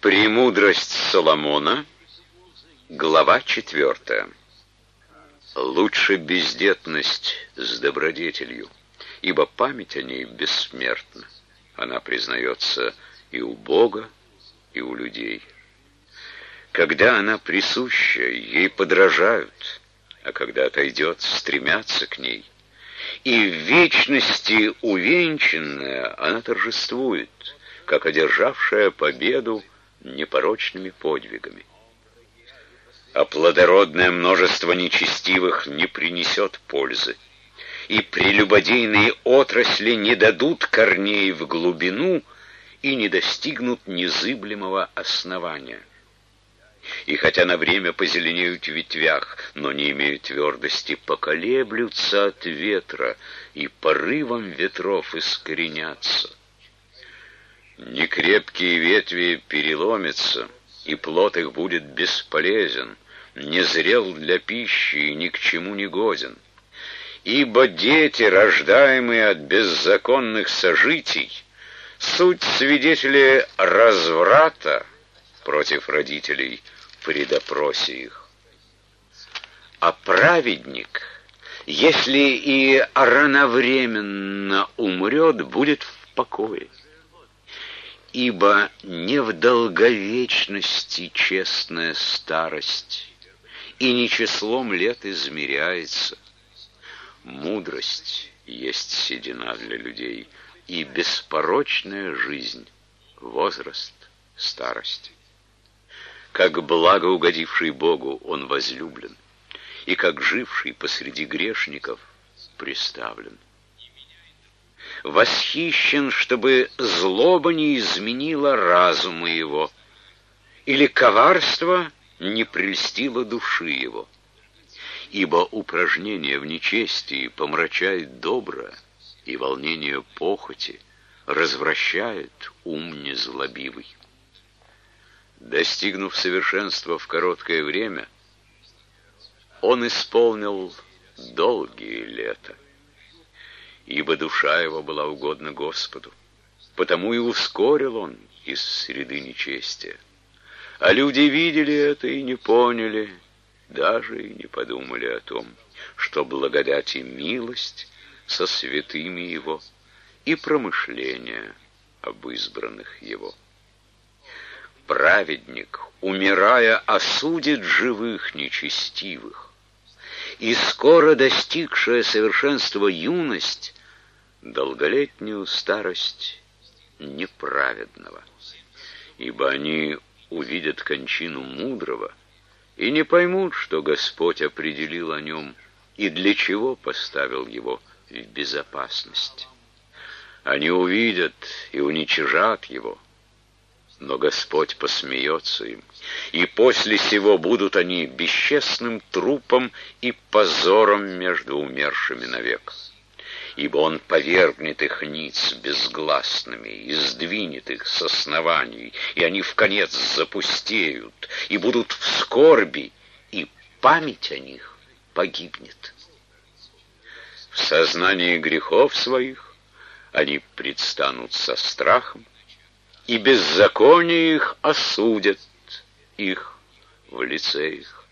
Премудрость Соломона, глава 4. Лучше бездетность с добродетелью, ибо память о ней бессмертна. Она признается и у Бога, и у людей. Когда она присуща, ей подражают, а когда отойдет, стремятся к ней. И в вечности увенчанная она торжествует, как одержавшая победу непорочными подвигами. А плодородное множество нечестивых не принесет пользы, и прелюбодейные отрасли не дадут корней в глубину и не достигнут незыблемого основания. И хотя на время позеленеют в ветвях, но не имеют твердости, поколеблются от ветра и порывом ветров искоренятся. Некрепкие ветви переломятся, и плод их будет бесполезен, не зрел для пищи и ни к чему не годен. Ибо дети, рождаемые от беззаконных сожитий, суть свидетели разврата против родителей при допросе их. А праведник, если и рановременно умрет, будет в покое. Ибо не в долговечности честная старость, и не числом лет измеряется. Мудрость есть седина для людей, и беспорочная жизнь — возраст старости. Как благо угодивший Богу он возлюблен, и как живший посреди грешников приставлен. Восхищен, чтобы злоба не изменила разума его, или коварство не прельстило души его. Ибо упражнение в нечестии помрачает доброе, и волнение похоти развращает ум незлобивый. Достигнув совершенства в короткое время, он исполнил долгие лета, ибо душа его была угодна Господу, потому и ускорил он из среды нечестия. А люди видели это и не поняли, даже и не подумали о том, что благодать и милость со святыми его и промышления об избранных его. Праведник, умирая, осудит живых нечестивых, и скоро достигшая совершенства юность долголетнюю старость неправедного, ибо они увидят кончину мудрого и не поймут, что Господь определил о нем и для чего поставил его в безопасность. Они увидят и уничижат его, но Господь посмеется им, и после сего будут они бесчестным трупом и позором между умершими навек. Ибо Он повергнет их ниц безгласными и сдвинет их с оснований, и они вконец запустеют, и будут в скорби, и память о них погибнет. В сознании грехов своих они предстанут со страхом, и беззаконие их осудят их в лице их.